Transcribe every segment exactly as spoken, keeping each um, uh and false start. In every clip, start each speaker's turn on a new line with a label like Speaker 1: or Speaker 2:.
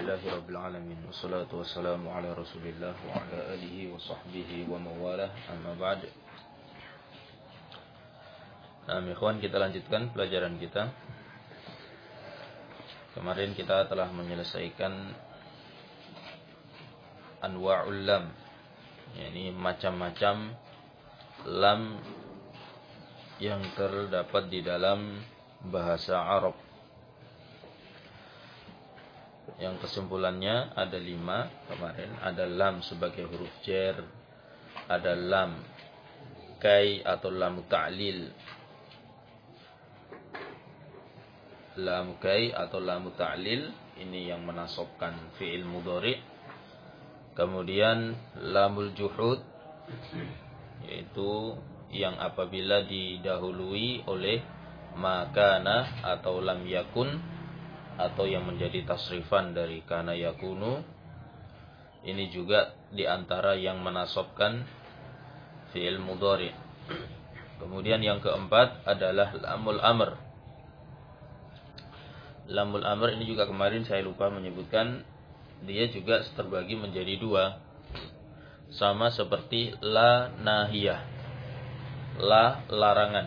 Speaker 1: Alhamdulillahirabbil alamin wassalatu wassalamu ala Rasulillah wa ala alihi wa sahbihi wa mawalah amma ba'd. Nah, ikhwan, kita lanjutkan pelajaran kita. Kemarin kita telah menyelesaikan anwa'ul lam, yakni macam-macam lam yang terdapat di dalam bahasa Arab. Yang kesimpulannya ada lima kemarin. Ada lam sebagai huruf jar, ada lam kai atau lam ta'lil, lam kai atau lam ta'lil ini yang menasabkan fi'il mudhari'. Kemudian lamul juhud, yaitu yang apabila didahului oleh makana atau lam yakun, atau yang menjadi tasrifan dari kana yakunu. Ini juga diantara yang menasabkan fi'il mudhari'. Kemudian yang keempat adalah lamul amr. Lamul amr ini juga kemarin saya lupa menyebutkan, dia juga terbagi menjadi dua, sama seperti la nahiyah, la larangan,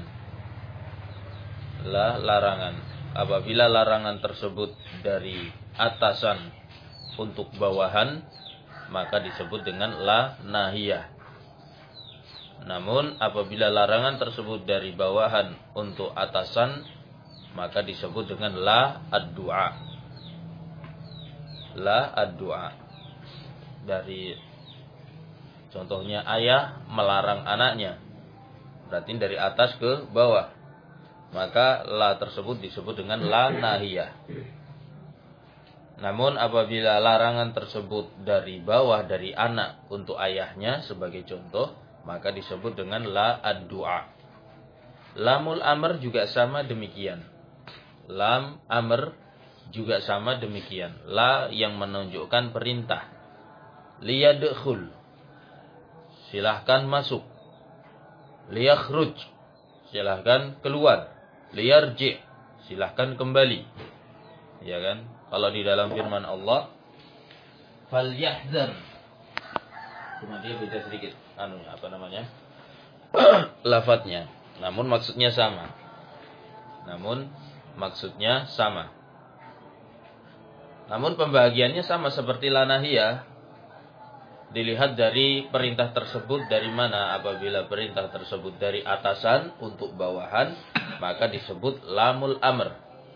Speaker 1: la larangan. Apabila larangan tersebut dari atasan untuk bawahan, maka disebut dengan la nahiyah. Namun apabila larangan tersebut dari bawahan untuk atasan, maka disebut dengan la ad-du'a. La ad-du'a. Dari contohnya ayah melarang anaknya, berarti dari atas ke bawah, maka la tersebut disebut dengan la nahiyah. Namun apabila larangan tersebut dari bawah, dari anak untuk ayahnya sebagai contoh, maka disebut dengan la ad-du'a. Lamul amr juga sama demikian. Lam amr juga sama demikian. La yang menunjukkan perintah. Liyadkhul, silahkan masuk. Liyakhruj, silahkan keluar. Liyarji', silahkan kembali. Ya kan? Kalau di dalam firman Allah, falyahzar, cuma dia beda sedikit anu apa namanya? lafadznya. Namun maksudnya sama. Namun maksudnya sama. Namun pembagiannya sama seperti la nahiyah. Dilihat dari perintah tersebut dari mana. Apabila perintah tersebut dari atasan untuk bawahan, maka disebut lamul amr.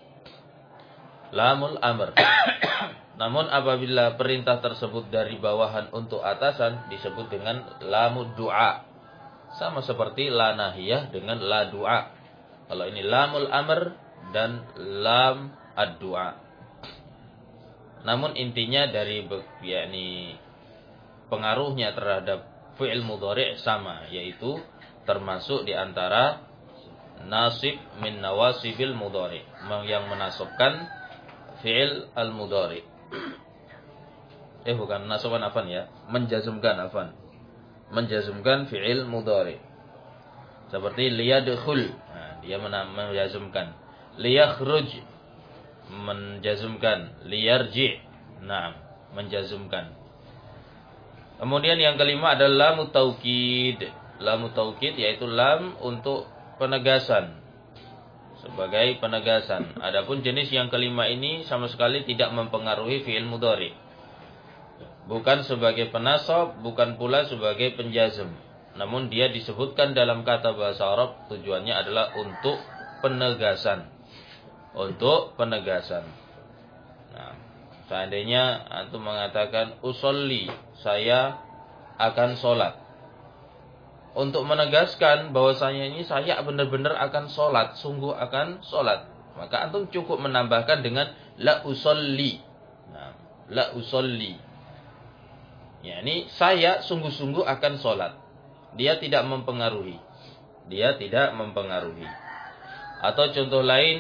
Speaker 1: Lamul amr. Namun apabila perintah tersebut dari bawahan untuk atasan, disebut dengan lamud du'a. Sama seperti la nahiyah dengan la du'a. Kalau ini lamul amr dan lam ad-du'a. Namun intinya dari yakni pengaruhnya terhadap fi'il mudhari' sama, yaitu termasuk di antara nasib min nawasibil mudhari', yang menasabkan fi'il al-mudhari'. Eh bukan nasabkan afan ya, menjazmkan afan. Menjazmkan fi'il mudhari'. Seperti liyadkhul, nah, dia menjazmkan. Liyakhruj, menjazmkan. Liyarji', nah, menjazmkan. Kemudian yang kelima adalah lam taukid. Lam taukid yaitu lam untuk penegasan, sebagai penegasan. Adapun jenis yang kelima ini sama sekali tidak mempengaruhi fi'il mudhari'. Bukan sebagai penasab, bukan pula sebagai penjazm. Namun dia disebutkan dalam kata bahasa Arab, tujuannya adalah untuk penegasan. Untuk penegasan. Nah, seandainya antum mengatakan usolli, saya akan sholat, untuk menegaskan bahwasanya ini saya benar-benar akan sholat, sungguh akan sholat, maka antum cukup menambahkan dengan la usolli. Nah, la usolli, yakni saya sungguh-sungguh akan sholat. Dia tidak mempengaruhi. Dia tidak mempengaruhi. Atau contoh lain,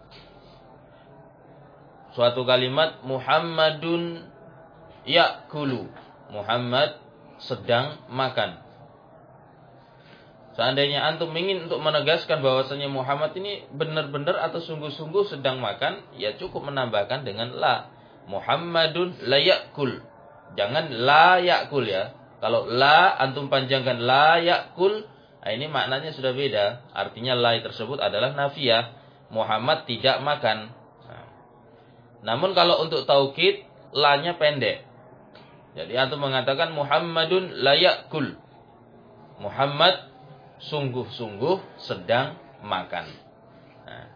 Speaker 1: suatu kalimat Muhammadun ya'kulu, Muhammad sedang makan. Seandainya antum ingin untuk menegaskan bahwasanya Muhammad ini benar-benar atau sungguh-sungguh sedang makan, ya cukup menambahkan dengan la. Muhammadun la yakul. Jangan la yakul ya. Kalau la antum panjangkan la yakul, nah ini maknanya sudah beda. Artinya la tersebut adalah nafiyah. Muhammad tidak makan. Nah. Namun kalau untuk taukid, la-nya pendek. Jadi antum mengatakan Muhammadun la yakul. Muhammad sungguh-sungguh sedang makan. Nah.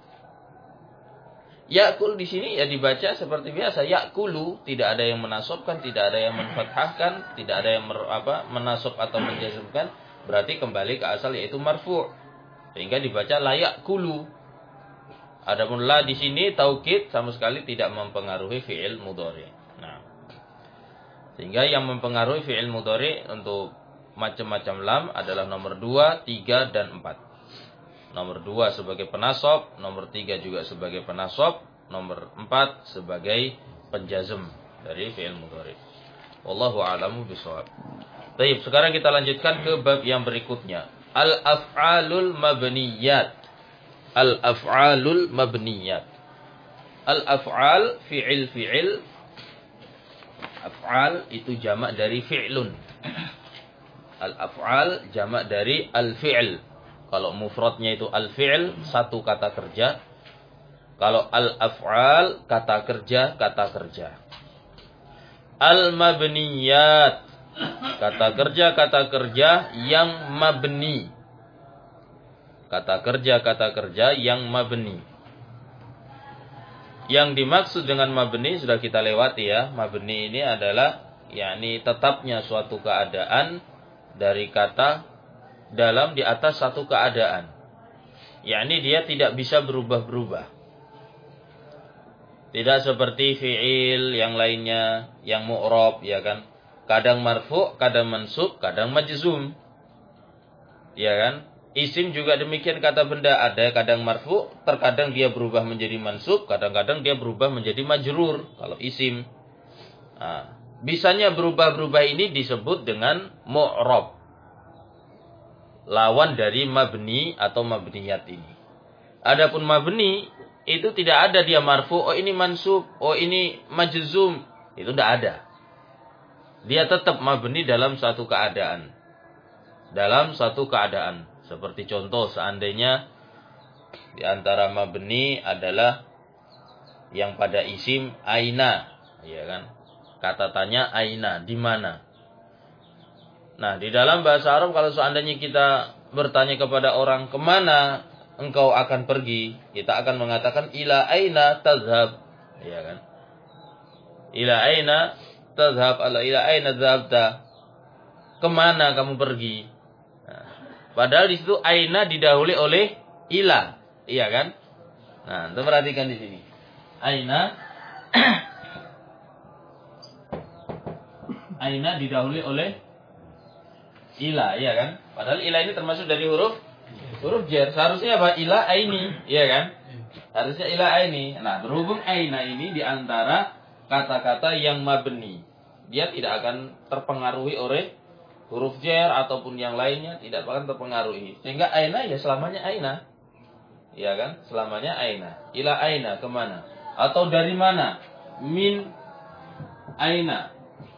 Speaker 1: Yakul di sini ya dibaca seperti biasa, yakulu, tidak ada yang menasobkan, tidak ada yang menfathahkan, tidak ada yang mer, apa, menasob atau menjazmkan, berarti kembali ke asal yaitu marfu'. Sehingga dibaca la yakulu. Adapun la di sini taukid sama sekali tidak mempengaruhi fi'il mudhari. Nah. Sehingga yang mempengaruhi fi'il mudhari untuk macam-macam lam adalah nomor dua, tiga dan empat. Nomor dua sebagai penasob, nomor tiga juga sebagai penasob, nomor empat sebagai penjazm dari fi'il mudhari. Wallahu a'lamu bishawab. Baik, sekarang kita lanjutkan ke bab yang berikutnya. Al-af'alul mabniyat. Al-af'alul mabniyat. Al-af'al fi'il fi'il. Af'al itu jamak dari fi'lun. Al-af'al jamak dari al-fi'l. Kalau mufradnya itu al-fi'l, satu kata kerja. Kalau al-af'al, kata kerja, kata kerja. Al-mabniyat, kata kerja, kata kerja yang mabni. Kata kerja, kata kerja yang mabni. Yang dimaksud dengan mabni sudah kita lewati ya. Mabni ini adalah yakni tetapnya suatu keadaan dari kata dalam di atas satu keadaan. Yakni dia tidak bisa berubah-berubah. Tidak seperti fi'il yang lainnya yang mu'rab ya kan. Kadang marfu', kadang mansub, kadang majzum. Ya kan? Isim juga demikian, kata benda ada kadang marfu', terkadang dia berubah menjadi mansub, kadang-kadang dia berubah menjadi majrur kalau isim. Nah, bisanya berubah-berubah ini disebut dengan mu'rab. Lawan dari mabni atau mabniyat ini. Adapun mabni itu tidak ada dia marfu, oh ini mansub, oh ini majzum, itu tidak ada. Dia tetap mabni dalam satu keadaan. Dalam satu keadaan. Seperti contoh seandainya di antara mabni adalah yang pada isim aina, ya kan? Kata tanya aina, di mana? Nah, di dalam bahasa Arab kalau seandainya kita bertanya kepada orang, kemana engkau akan pergi? Kita akan mengatakan, ila aina tazhab. Ya kan? Ila aina tazhab, ala ila aina tazhabta. Kemana kamu pergi? Nah, padahal di situ aina didahului oleh ila. Iya kan? Nah, kita perhatikan di sini. Aina aina didahului oleh ila, iya kan? Padahal ila ini termasuk dari huruf huruf jar. Seharusnya apa? Ila aini, iya kan? Harusnya ila aini. Nah, berhubung aina ini di antara kata-kata yang mabni, dia tidak akan terpengaruhi oleh huruf jar ataupun yang lainnya, tidak akan terpengaruhi. Sehingga aina ya selamanya aina. Iya kan? Selamanya aina. Ila aina, kemana? Atau dari mana? Min aina.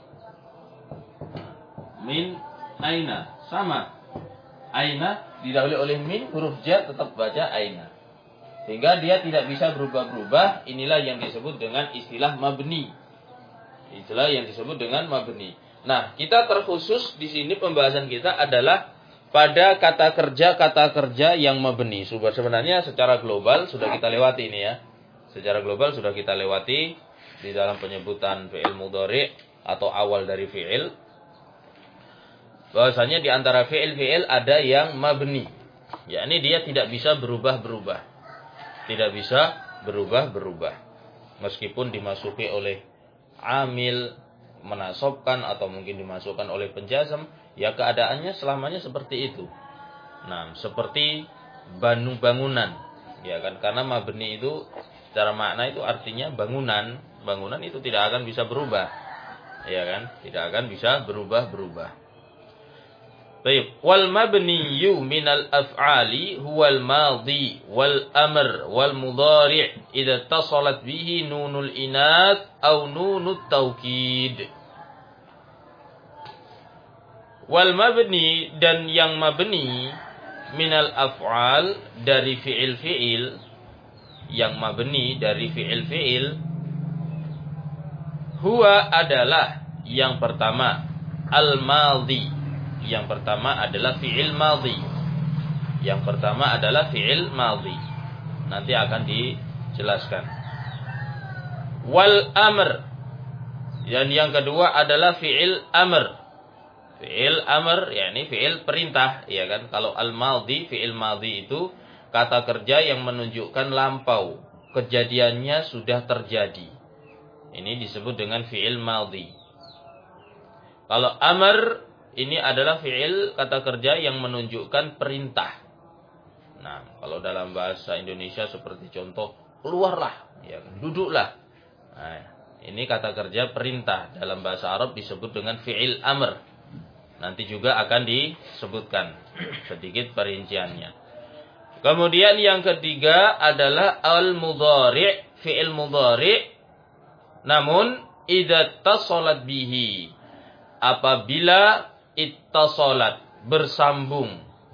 Speaker 1: Min aina, sama. Aina didahului oleh min, huruf jar tetap baca aina. Sehingga dia tidak bisa berubah-berubah. Inilah yang disebut dengan istilah mabni. Istilah yang disebut dengan mabni. Nah, kita terkhusus di sini pembahasan kita adalah pada kata kerja, kata kerja yang mabni. Sebenarnya secara global sudah kita lewati ini ya. Secara global sudah kita lewati di dalam penyebutan fi'il mudhari atau awal dari fi'il. Bahwasanya di antara fi'il-fi'il ada yang mabni. Yakni dia tidak bisa berubah-berubah. Tidak bisa berubah-berubah. Meskipun dimasuki oleh amil, menasobkan atau mungkin dimasukkan oleh penjazm, ya keadaannya selamanya seperti itu. Nah, seperti banu bangunan. Ya kan, karena mabni itu secara makna itu artinya bangunan. Bangunan itu tidak akan bisa berubah. Ya kan? Tidak akan bisa berubah-berubah. Baik, wal mabniyu minal af'ali huwal madhi wal amr wal mudhari' idza tasalat bihi nunul inath aw nunut taukid. Wal mabni, dan yang mabni minal af'al dari fi'il-fi'il, yang mabni dari fi'il-fi'il, huwa adalah yang pertama al-madhi. Yang pertama adalah fi'il madhi. Yang pertama adalah fi'il madhi. Nanti akan dijelaskan. Wal amr. Dan yang kedua adalah fi'il amr. Fi'il amr, yakni fi'il perintah, ya kan? Kalau al-madhi, fi'il madhi itu kata kerja yang menunjukkan lampau, kejadiannya sudah terjadi. Ini disebut dengan fi'il madhi. Kalau amr, ini adalah fi'il kata kerja yang menunjukkan perintah. Nah, kalau dalam bahasa Indonesia seperti contoh, keluarlah, ya, duduklah. Nah, ini kata kerja perintah. Dalam bahasa Arab disebut dengan fi'il amr. Nanti juga akan disebutkan sedikit perinciannya. Kemudian yang ketiga adalah al-mudhari', fi'il mudhari'. Namun idza tasalat bihi, apabila ittasalat, bersambung,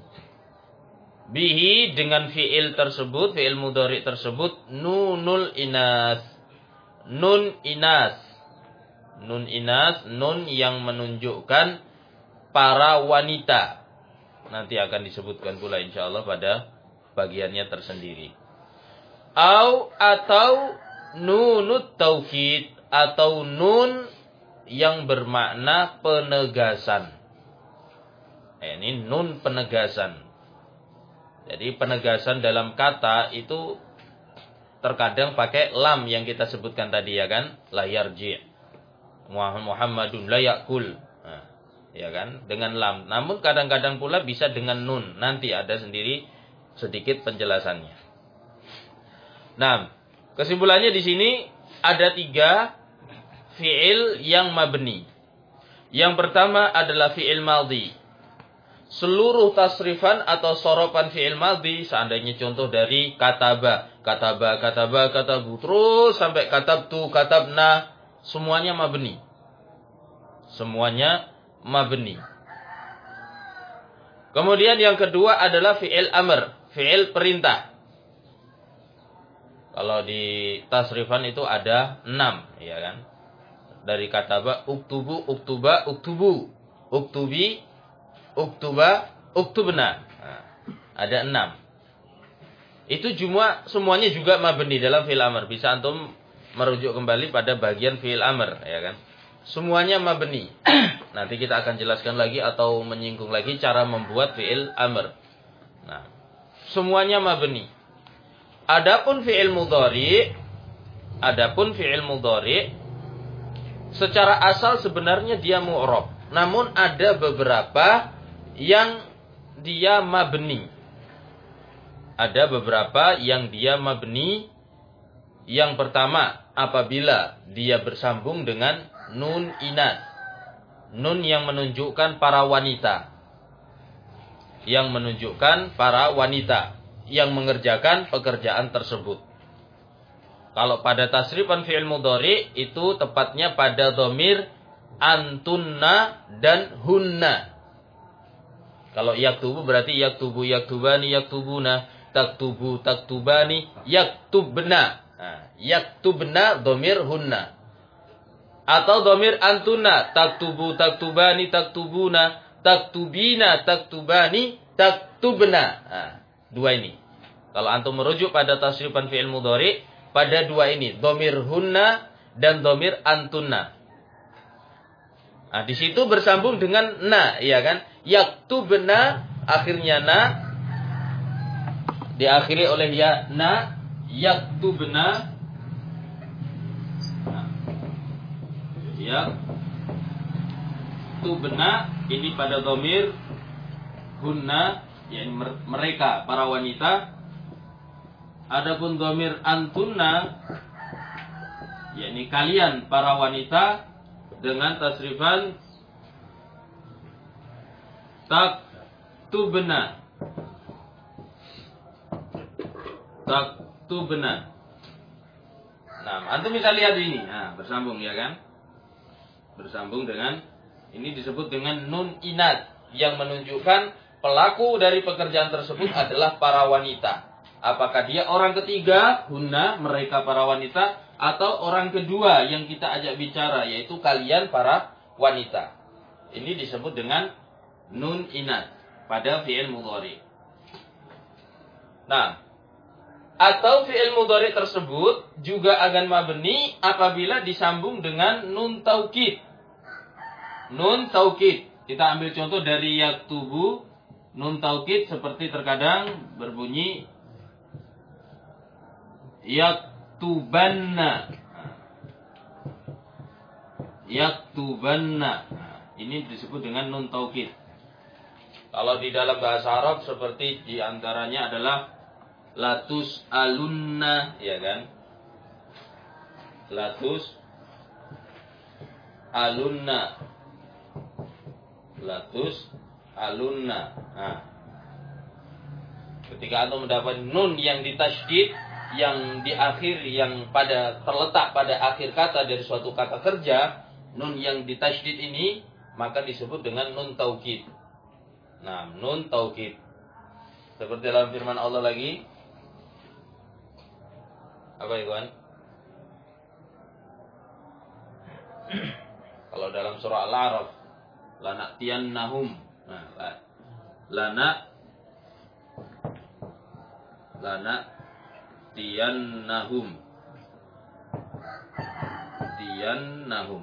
Speaker 1: bihi, dengan fi'il tersebut, fi'il mudhari' tersebut, nunul inas, nun inas, nun inas, nun yang menunjukkan para wanita. Nanti akan disebutkan pula insyaallah pada bagiannya tersendiri. Au, atau nunut taukid, atau nun yang bermakna penegasan. Ini nun penegasan. Jadi penegasan dalam kata itu terkadang pakai lam yang kita sebutkan tadi, ya kan? La yarji', Muhammadun la yakul. Nah, ya kan? Dengan lam. Namun kadang-kadang pula bisa dengan nun. Nanti ada sendiri sedikit penjelasannya. Nah, kesimpulannya di sini ada tiga fi'il yang mabni. Yang pertama adalah fi'il madhi. Seluruh tasrifan atau soropan fi'il madhi, seandainya contoh dari kataba, kataba, kataba, katabu, terus sampai katabtu, katabna, semuanya mabni. Semuanya mabni. Kemudian yang kedua adalah fi'il amr, fi'il perintah. Kalau di tasrifan itu ada enam, ya kan? Dari kataba, uktubu, uktuba, uktubu, uktubi, uktuba, uktubna. Nah, ada enam. Itu cuma semuanya juga mabni dalam fi'il amr. Bisa antum merujuk kembali pada bagian fi'il amr, ya kan? Semuanya mabni. Nanti kita akan jelaskan lagi atau menyinggung lagi cara membuat fi'il amr. Nah, semuanya mabni. Adapun fi'il mudhari, adapun fi'il mudhari secara asal sebenarnya dia mu'rab. Namun ada beberapa yang dia mabni. Ada beberapa yang dia mabni. Yang pertama, apabila dia bersambung dengan nun inas. Nun yang menunjukkan para wanita. Yang menunjukkan para wanita yang mengerjakan pekerjaan tersebut. Kalau pada tasrifan fi'il mudhari itu tepatnya pada dhamir antunna dan hunna. Kalau yaktubu berarti yaktubu, yaktubani, yaktubuna, taktubu, taktubani, yaktubna. Nah, yaktubna dhamir hunna. Atau dhamir antunna, taktubu, taktubani, taktubuna, taktubina, taktubani, taktubna. Nah, dua ini. Kalau antum merujuk pada tasrifan fi'il mudhari, pada dua ini, dhamir hunna dan dhamir antunna. Nah, di situ bersambung dengan na, ya kan? Yaktubna, akhirnya na, diakhiri oleh ya na, yaktubna. Nah, yaktubna ini pada dhamir hunna, yakni mereka, para wanita. Adapun dhamir antunna, yakni kalian para wanita, dengan tasrifan taktubna. Taktubna. Nah, antum bisa lihat ini. Nah, bersambung ya kan? Bersambung dengan ini disebut dengan nun inat yang menunjukkan pelaku dari pekerjaan tersebut adalah para wanita. Apakah dia orang ketiga, hunna, mereka para wanita, atau orang kedua yang kita ajak bicara, yaitu kalian para wanita. Ini disebut dengan nun inat pada fi'il mudhari. Nah, atau fi'il mudhari tersebut juga akan mabni apabila disambung dengan nun taukid. Nun taukid. Kita ambil contoh dari yaktubu. Nun taukid seperti terkadang berbunyi yaktubanna. Yaktubanna. Ini disebut dengan nun taukid. Kalau di dalam bahasa Arab seperti diantaranya adalah latus alunna, ya kan? Latus alunna. Latus alunna. Nah, ketika antum mendapat nun yang ditasydid, yang di akhir, yang pada terletak pada akhir kata dari suatu kata kerja, nun yang ditasydid ini maka disebut dengan nun taukid. Nah, nun taukid. Seperti dalam firman Allah lagi. Apa ya, kawan? Kalau dalam surah Al-A'raf, lana'tiyannahum. Nah, lana lana tiyannahum. Tiyannahum.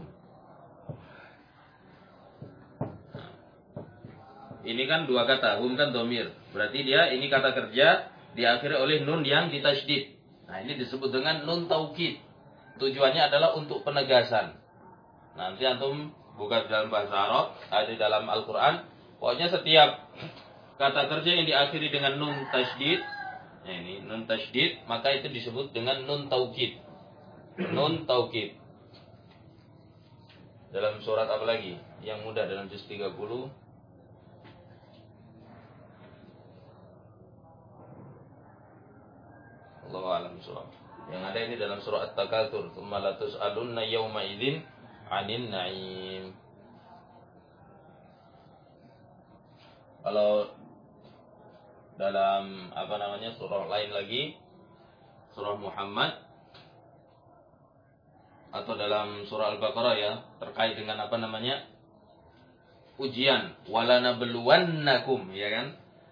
Speaker 1: Nah, ini kan dua kata, hum kan domir. Berarti dia ini kata kerja diakhiri oleh nun yang ditasydid. Nah, ini disebut dengan nun taukid. Tujuannya adalah untuk penegasan. Nanti antum bukan dalam bahasa Arab, ada di dalam Al-Quran. Pokoknya setiap kata kerja yang diakhiri dengan nun tasydid, nah ini nun tasydid, maka itu disebut dengan nun taukid. Nun taukid. Dalam surat apa lagi? Yang mudah dalam juz tiga puluh. Allahu a'lam bishawab. Yang ada ini dalam surah At-Takatsur, "Tsumma latus'alunna yawma idzin 'anil na'im." Kalau dalam apa namanya surah lain lagi, surah Muhammad atau dalam surah Al-Baqarah ya, terkait dengan apa namanya ujian, walanabluwannakum, ya kan?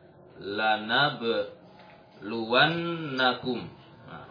Speaker 1: Lanabluwannakum. Nah,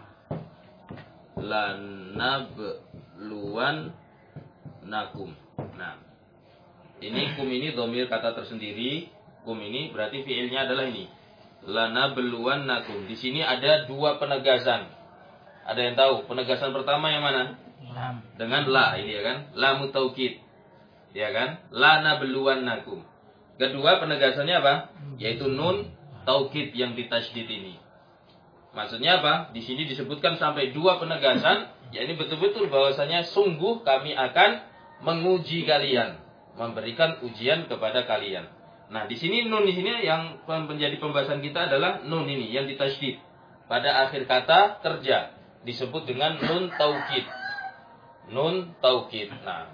Speaker 1: lanabluwannakum. Nah, ini kum ini dhamir kata tersendiri. Kum ini berarti fiilnya adalah ini. Lanabluwannakum. Di sini ada dua penegasan. Ada yang tahu penegasan pertama yang mana?
Speaker 2: Lam.
Speaker 1: Dengan la ini ya kan? Lamut taukid. Ya kan? Lanabluwannakum. Kedua penegasannya apa? Yaitu nun taukid yang ditasydid ini. Maksudnya apa? Di sini disebutkan sampai dua penegasan, yakni betul-betul bahwasanya sungguh kami akan menguji kalian, memberikan ujian kepada kalian. Nah, di sini nun di sini yang menjadi pembahasan kita adalah nun ini yang ditasydid pada akhir kata kerja, disebut dengan nun taukid. Nun taukid. Nah,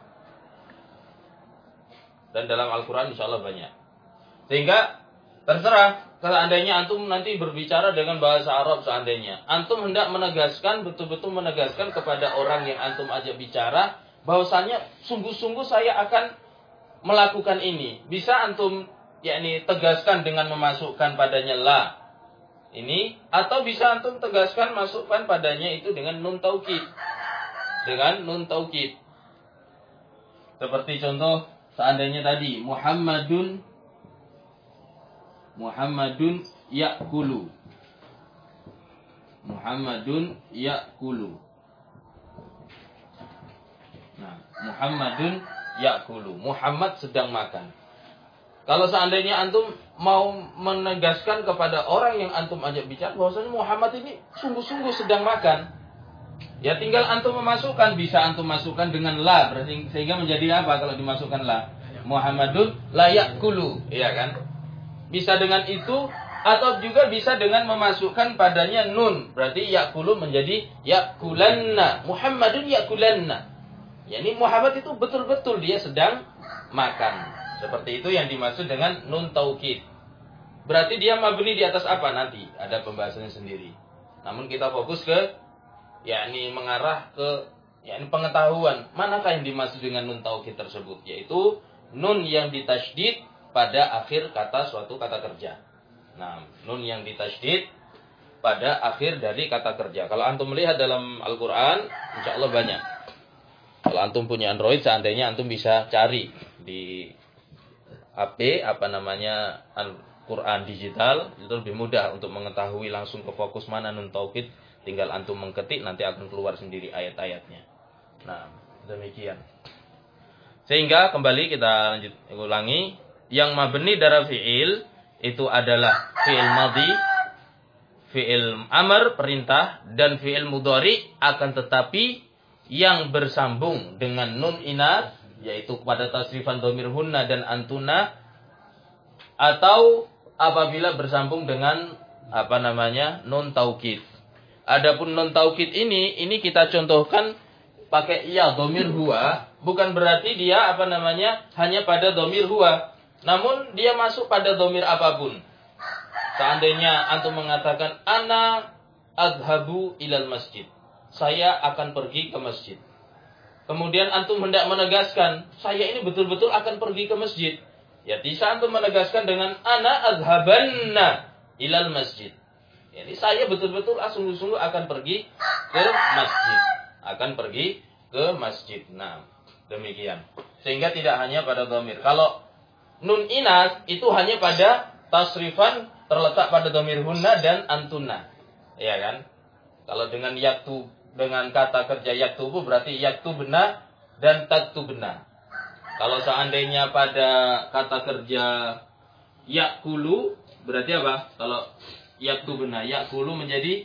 Speaker 1: dan dalam Al-Qur'an insyaallah banyak. Sehingga terserah seandainya antum nanti berbicara dengan bahasa Arab, seandainya antum hendak menegaskan, betul-betul menegaskan kepada orang yang antum ajak bicara bahwasanya sungguh-sungguh saya akan melakukan ini. Bisa antum yakni tegaskan dengan memasukkan padanya la ini, atau bisa antum tegaskan masukkan padanya itu dengan nun taukid. Dengan nun taukid. Seperti contoh seandainya tadi Muhammadun Muhammadun ya'kulu. Muhammadun ya'kulu. Nah, Muhammadun ya'kulu. Muhammad sedang makan. Kalau seandainya antum mau menegaskan kepada orang yang antum ajak bicara bahwasanya Muhammad ini sungguh-sungguh sedang makan, ya tinggal antum memasukkan, bisa antum masukkan dengan la, berarti sehingga menjadi apa kalau dimasukkan la? Muhammadun la ya'kulu, iya kan? Bisa dengan itu atau juga bisa dengan memasukkan padanya nun. Berarti ya'kulu menjadi ya'kulanna. Muhammadun ya'kulanna. Yani Muhammad itu betul-betul dia sedang makan. Seperti itu yang dimaksud dengan nun taukid. Berarti dia mabni di atas apa nanti? Ada pembahasannya sendiri. Namun kita fokus ke yakni mengarah ke yakni pengetahuan manakah yang dimaksud dengan nun taukid tersebut, yaitu nun yang ditasydid pada akhir kata suatu kata kerja. Nah, nun yang ditasydid pada akhir dari kata kerja. Kalau antum melihat dalam Al-Qur'an, insyaallah banyak. Kalau antum punya Android, seandainya antum bisa cari di H P apa namanya Al-Qur'an digital, itu lebih mudah untuk mengetahui langsung ke fokus mana nun taukid. Tinggal antum mengketik, nanti akan keluar sendiri ayat-ayatnya. Nah, demikian. Sehingga kembali kita lanjut ulangi, yang mabni dari fi'il itu adalah fi'il madhi, fi'il amr perintah, dan fi'il mudhari, akan tetapi yang bersambung dengan nun inath, yaitu pada tasrifan dhamir hunna dan antuna, atau apabila bersambung dengan apa namanya nun taukid. Adapun nun taukid ini, ini kita contohkan pakai ya dhamir huwa, bukan berarti dia apa namanya hanya pada dhamir huwa, namun dia masuk pada dhamir apapun. Seandainya antum mengatakan ana adhabu ilal masjid, saya akan pergi ke masjid. Kemudian antum hendak menegaskan, saya ini betul-betul akan pergi ke masjid. Ya bisa antum menegaskan dengan ana adhabanna ilal masjid. Jadi saya betul-betul sungguh-sungguh akan pergi ke masjid. Akan pergi ke masjid. Nah, demikian. Sehingga tidak hanya pada dhamir. Kalau nun inas itu hanya pada tasrifan terletak pada dhamir hunna dan antuna. Ya kan? Kalau dengan yaktu, dengan kata kerja yaktubu berarti yaktubna dan taktubna. Kalau seandainya pada kata kerja yakulu berarti apa? Kalau yaktubna, yakulu menjadi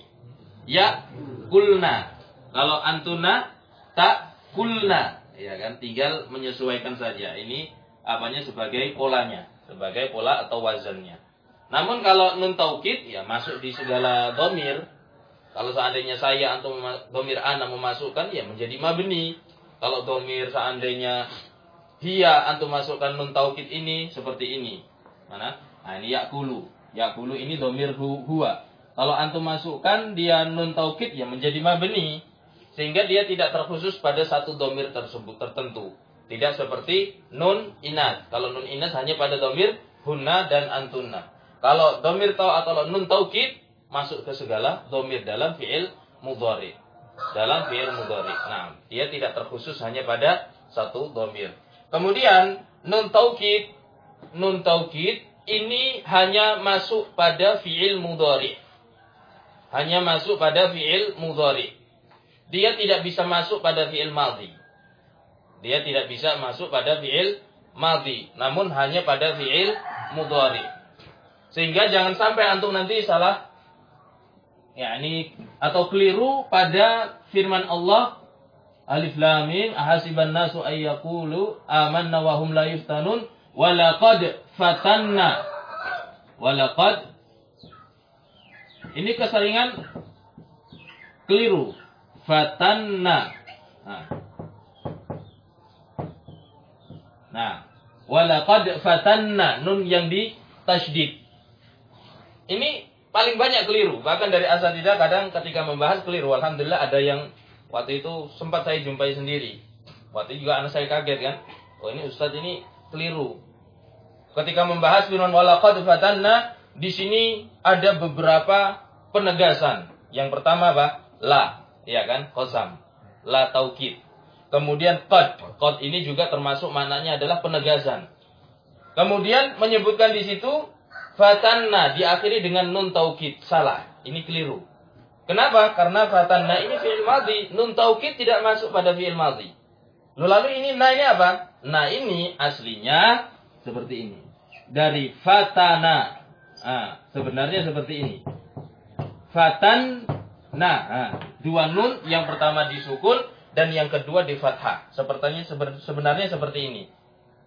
Speaker 1: yakulna. Kalau antuna takulna. Ya kan? Tinggal menyesuaikan saja. Ini apanya sebagai polanya, sebagai pola atau wazannya. Namun kalau nun taukid ya masuk di segala dhamir. Kalau seandainya saya antum dhamir ana memasukkan ya menjadi mabni. Kalau dhamir seandainya hiya antum masukkan nun taukid ini seperti ini. Mana? Nah, ini yakulu. Yakulu ini dhamir hu, huwa. Kalau antum masukkan dia nun taukid ya menjadi mabni. Sehingga dia tidak terkhusus pada satu dhamir tersebut tertentu. Tidak seperti nun inas. Kalau nun inas hanya pada dhamir hunna dan antuna. Kalau dhamir tau atau nun taukid masuk ke segala dhamir dalam fi'il mudhari. Dalam fi'il mudhari. Nah, dia tidak terkhusus hanya pada satu dhamir. Kemudian nun taukid, nun taukid ini hanya masuk pada fi'il mudhari. Hanya masuk pada fi'il mudhari. Dia tidak bisa masuk pada fi'il madhi. Dia tidak bisa masuk pada fi'il madhi, namun hanya pada fi'il mudhari. Sehingga jangan sampai antum nanti salah yakni atau keliru pada firman Allah Alif Lam Mim ahasiban nasu ayyaqulu amanna wa hum la yuftanun wa laqad fatanna wa laqad. Ini keseringan keliru. Fatanna. Nah. Nah, wa laqad fatanna, nun yang di tasydid. Ini paling banyak keliru. Bahkan dari asatidzah kadang ketika membahas keliru. Alhamdulillah ada yang waktu itu sempat saya jumpai sendiri. Waktu itu juga anak saya kaget kan. Oh ini ustadz ini keliru. Ketika membahas firman walaqad fatanna, di sini ada beberapa penegasan. Yang pertama apa? La, ya kan? Qasam. La taukid. Kemudian qad. Qad ini juga termasuk maknanya adalah penegasan. Kemudian menyebutkan di situ fatanna diakhiri dengan nun taukid. Salah. Ini keliru. Kenapa? Karena fatanna ini fi'il madhi. Nun taukid tidak masuk pada fi'il madhi. Lalu ini na ini apa? Nah ini aslinya seperti ini. Dari fatana. Ah, sebenarnya seperti ini. Fatan. Nah, ah, dua nun yang pertama disukun dan yang kedua di fathah. Sepertinya sebenarnya seperti ini.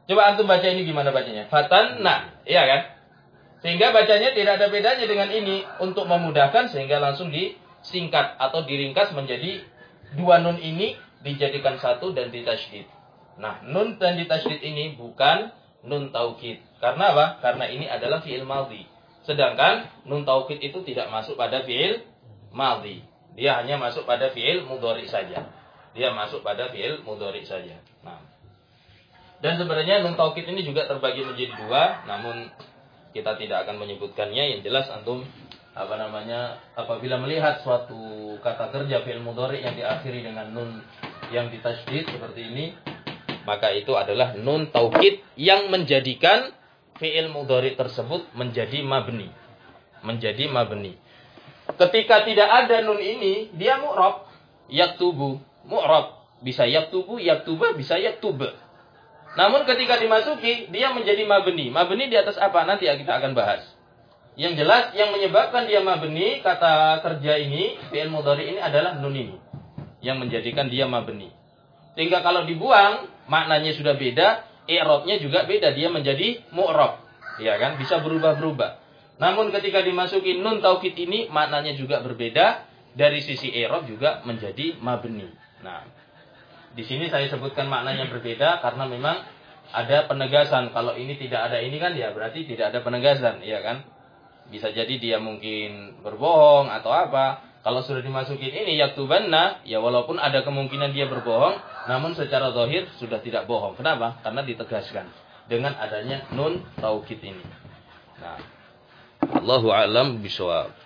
Speaker 1: Coba antum baca ini gimana bacanya? Fatanna, iya kan? Sehingga bacanya tidak ada bedanya dengan ini untuk memudahkan sehingga langsung disingkat atau diringkas menjadi dua nun ini dijadikan satu dan ditasydid. Nah, nun dan ditasydid ini bukan nun taukid. Karena apa? Karena ini adalah fi'il madhi. Sedangkan nun taukid itu tidak masuk pada fi'il madhi. Dia hanya masuk pada fi'il mudhari saja. Dia masuk pada fi'il mudhari saja. Nah, dan sebenarnya nun taukid ini juga terbagi menjadi dua, namun kita tidak akan menyebutkannya. Yang jelas antum apa namanya apabila melihat suatu kata kerja fi'il mudhari yang diakhiri dengan nun yang ditasydid seperti ini, maka itu adalah nun taukid yang menjadikan fi'il mudhari tersebut menjadi mabni. Menjadi mabni. Ketika tidak ada nun ini, dia mu'rab. Yaktubu, mu'rab. Bisa yaktubu, yaktuba, bisa yaktuba. Namun ketika dimasuki, dia menjadi mabni. Mabni di atas apa? Nanti kita akan bahas. Yang jelas, yang menyebabkan dia mabni, kata kerja ini, fi'il mudhari ini adalah nun ini. Yang menjadikan dia mabni. Sehingga kalau dibuang, maknanya sudah beda, i'rabnya juga beda. Dia menjadi mu'rab. Ya kan? Bisa berubah-berubah. Namun ketika dimasuki nun taukid ini, maknanya juga berbeda. Dari sisi i'rab juga menjadi mabni. Nah, di sini saya sebutkan maknanya berbeda karena memang ada penegasan. Kalau ini tidak ada ini kan ya berarti tidak ada penegasan, iya kan? Bisa jadi dia mungkin berbohong atau apa. Kalau sudah dimasukin ini yaktubanna, ya walaupun ada kemungkinan dia berbohong, namun secara zahir sudah tidak bohong. Kenapa? Karena ditegaskan dengan adanya nun taukid ini. Nah, Allahu a'lam bishawab.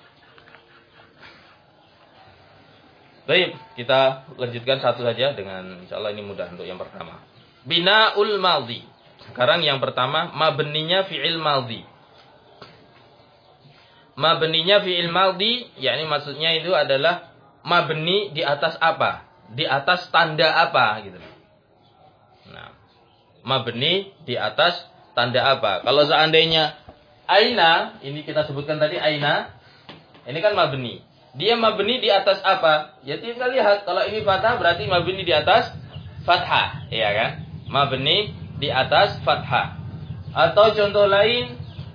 Speaker 1: Baik, kita lanjutkan satu saja dengan insyaallah ini mudah untuk yang pertama. Bina'ul madhi. Sekarang yang pertama, mabninya fi'il madhi. Mabninya fi'il madhi, yakni maksudnya itu adalah mabni di atas apa? Di atas tanda apa gitu. Nah, mabni di atas tanda apa? Kalau seandainya aina, ini kita sebutkan tadi aina, ini kan mabni. Dia mabni di atas apa? Ya kita lihat kalau ini fathah berarti mabni di atas fathah, iya kan? Mabni di atas fathah. Atau contoh lain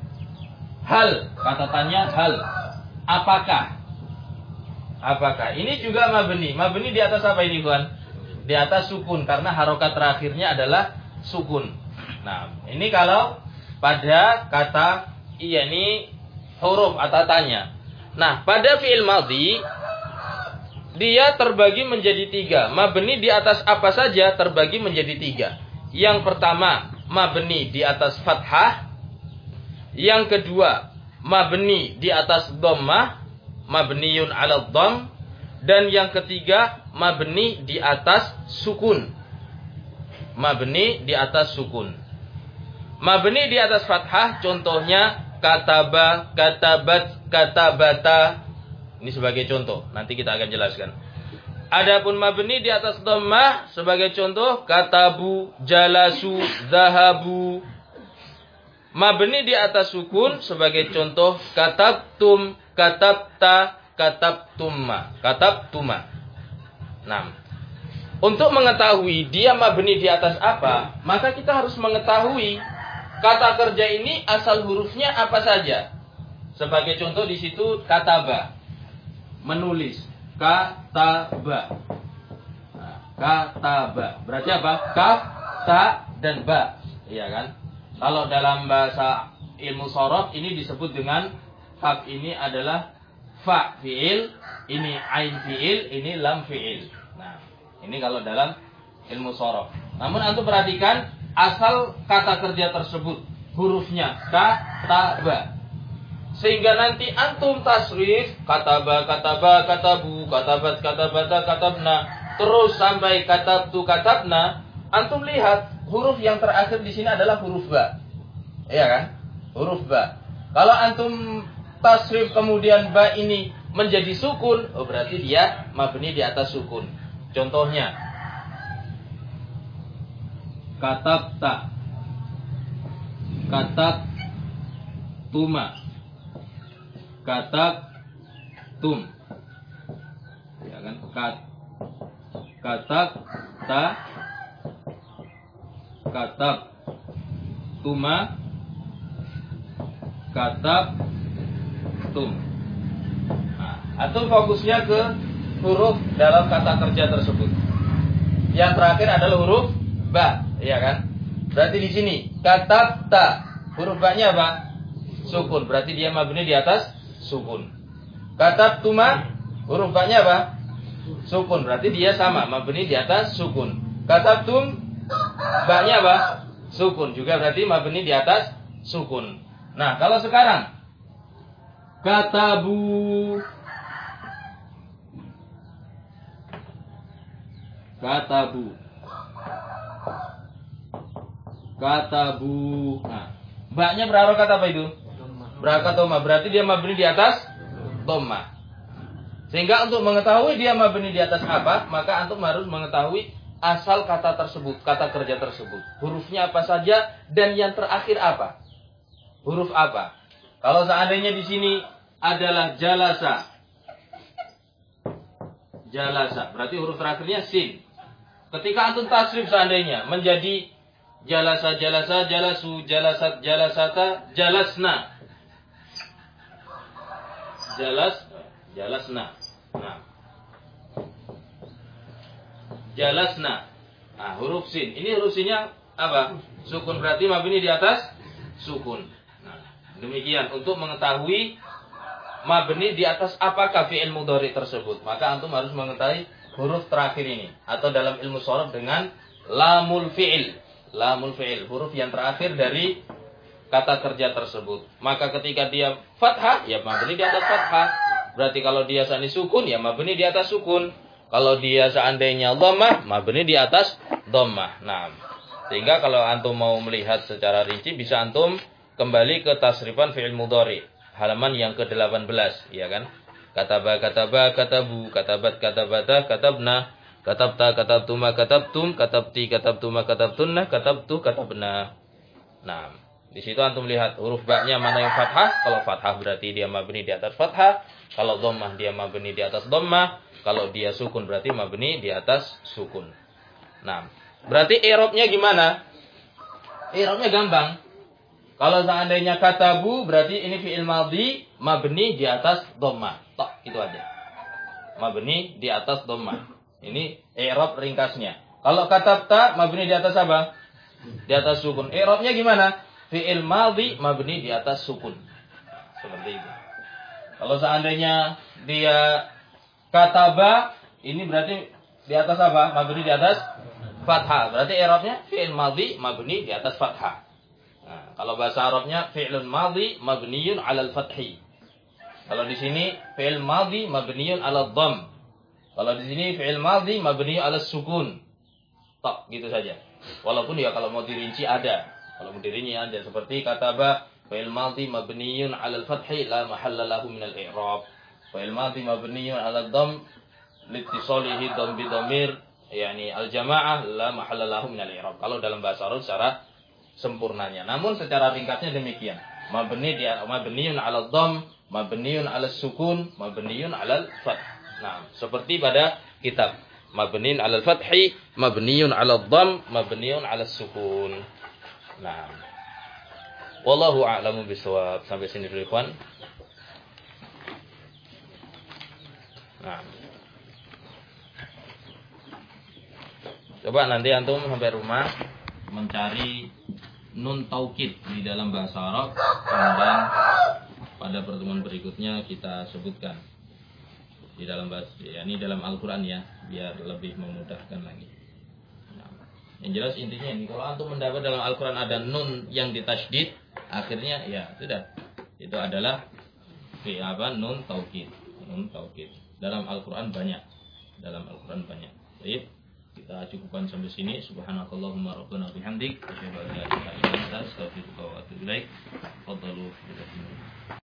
Speaker 1: hal, kata tanya hal. Apakah? Apakah? Ini juga mabni. Mabni di atas apa ini, Tuan? Di atas sukun karena harokat terakhirnya adalah sukun. Nah, ini kalau pada kata iya ini huruf atau tanya. Nah, pada fi'il madhi dia terbagi menjadi tiga. Mabni di atas apa saja terbagi menjadi tiga. Yang pertama, mabni di atas fathah. Yang kedua, mabni di atas dhammah, mabniyun 'ala dhamm. Dan yang ketiga, mabni di atas sukun. Mabni di atas sukun. Mabni di atas fathah contohnya kataba, katabat, katabata. Ini sebagai contoh. Nanti kita akan jelaskan. Adapun mabni di atas dhammah sebagai contoh katabu, jalasu, zahabu. Mabni di atas sukun sebagai contoh katabtum, katabta, katabtumma, katabtuma. Nah, untuk mengetahui dia mabni di atas apa, maka kita harus mengetahui kata kerja ini asal hurufnya apa saja. Sebagai contoh di situ kataba, menulis, kataba. Nah, kataba. Berarti apa? Kaf, ta, dan ba. Iya kan? Kalau dalam bahasa ilmu sorof ini disebut dengan kaf ini adalah fa fi'il, ini ain fi'il, ini lam fi'il. Nah, ini kalau dalam ilmu sorof. Namun antum perhatikan asal kata kerja tersebut hurufnya kataba. Sehingga nanti antum tasrif kataba, kataba, katabu, katabat, katabata, katabna, terus sampai katabtu, katabna, antum lihat huruf yang terakhir di sini adalah huruf ba. Iya kan? Huruf ba. Kalau antum tasrif kemudian ba ini menjadi sukun, oh berarti dia mabni di atas sukun. Contohnya katabta, katabtuma, katabtum, ya kan? Kat, katabta, katab, tuma, katab tum. Nah, antum fokusnya ke huruf dalam kata kerja tersebut. Yang terakhir adalah huruf ba, iya kan? Berarti di sini katab ta, huruf ba-nya apa? Sukun. Berarti dia mabni di atas sukun. Katab tuma, huruf ba-nya apa? Sukun. Berarti dia sama, mabni di atas sukun. Katab tum, ba-nya apa? Sukun. Juga berarti mabni di atas sukun. Nah, kalau sekarang katabu, katabu, katabu. Nah, ba-nya berharokat apa itu? Berharokat dhamma. Berarti dia mabni di atas dhamma. Sehingga untuk mengetahui dia mabni di atas apa, maka antum harus mengetahui asal kata tersebut, kata kerja tersebut. Hurufnya apa saja dan yang terakhir apa? Huruf apa? Kalau seandainya di sini adalah jalasa, jalasa, berarti huruf terakhirnya sin. Ketika antum tasrif seandainya menjadi jalasa, jalasa, jalasu, jalasat, jalasata, jalasna, jalas, jalasna. Nah, jalasna. Nah, huruf sin. Ini huruf sinnya apa? Sukun. Berarti mabni di atas sukun. Nah, demikian untuk mengetahui mabni di atas apakah fi'il mudhari tersebut. Maka antum harus mengetahui huruf terakhir ini, atau dalam ilmu sharaf dengan lamul fi'il. Lamul fi'il, huruf yang terakhir dari kata kerja tersebut. Maka ketika dia fathah, ya mabni di atas fathah. Berarti kalau dia seandainya sukun, ya mabni di atas sukun. Kalau dia seandainya dhammah, mabni di atas dhammah. Nah, sehingga kalau antum mau melihat secara rinci, bisa antum kembali ke tasrifan fi'il mudhari, halaman yang ke delapan belas, ya kan? Kataba, kataba, katabu, katabat, katabata, katabna, katabta, katabtuma, katabtum, katabti, katabtuma, katabtunna, katabtu, katabna. Nah, di situ antum lihat huruf ba-nya mana yang fathah. Kalau fathah berarti dia mabni di atas fathah. Kalau dhammah dia mabni di atas dhammah. Kalau dia sukun berarti mabni di atas sukun. Nah, berarti i'rabnya gimana? I'rabnya gampang. Kalau seandainya katabu berarti ini fi'il madhi mabni di atas dhammah. Tok, itu aja. Mabni di atas dhammah. Ini i'rab ringkasnya. Kalau katabta mabni di atas apa? Di atas sukun. I'rabnya gimana? Fi'il madhi mabni di atas sukun. Seperti itu. Kalau seandainya dia kataba, ini berarti di atas apa? Mabni di atas fathah. Berarti i'rabnya fi'il madhi mabni di atas fathah. Nah, kalau bahasa Arabnya fi'lun madhi mabniyun 'alal fathi. Kalau di sini fi'il madhi mabniyun 'alal dhamm. Kalau di sini fi'il madhi mabniyun 'alas sukun. Tok, gitu saja. Walaupun ya kalau mau dirinci ada. Kalau mau dirinci ada seperti kataba fi'il madhi mabniyun 'alal fathi la mahalla lahu minal i'rab. Fi'il madhi mabniyun 'alal dhamm liittisalihi dhamm bi dhamir yakni al-jamaah la mahalla lahu minal i'rab. Kalau dalam bahasa Arab secara sempurnanya. Namun secara ringkasnya demikian. Mabni di mabniyun 'alal dhamm, mabniyun 'alas sukun, mabniyun 'alal fath. Nah, seperti pada kitab. Mabniyun 'alal fathi, mabniyun 'alal dhamm, mabniyun 'alas sukun. Nah. Wallahu a'lamu bishawab. Sampai sini dulu, ikhwan. Nah. Coba nanti antum sampai rumah mencari nun taukid di dalam bahasa Arab, kemudian pada pertemuan berikutnya kita sebutkan di dalam bahasa, ya ini dalam Al-Quran ya, biar lebih memudahkan lagi. Nah, yang jelas intinya ini, kalau antum mendapat dalam Al-Quran ada nun yang ditasydid, akhirnya ya sudah, itu adalah fi apa nun taukid, nun taukid. Dalam Al-Quran banyak, dalam Al-Quran banyak. Baik. Kita cukupkan sampai sini. Subhanakallahumma rabbana bihamdik asyhadu an la ilaha illa anta astaghfiruka wa atubu ilaik. Fadhalu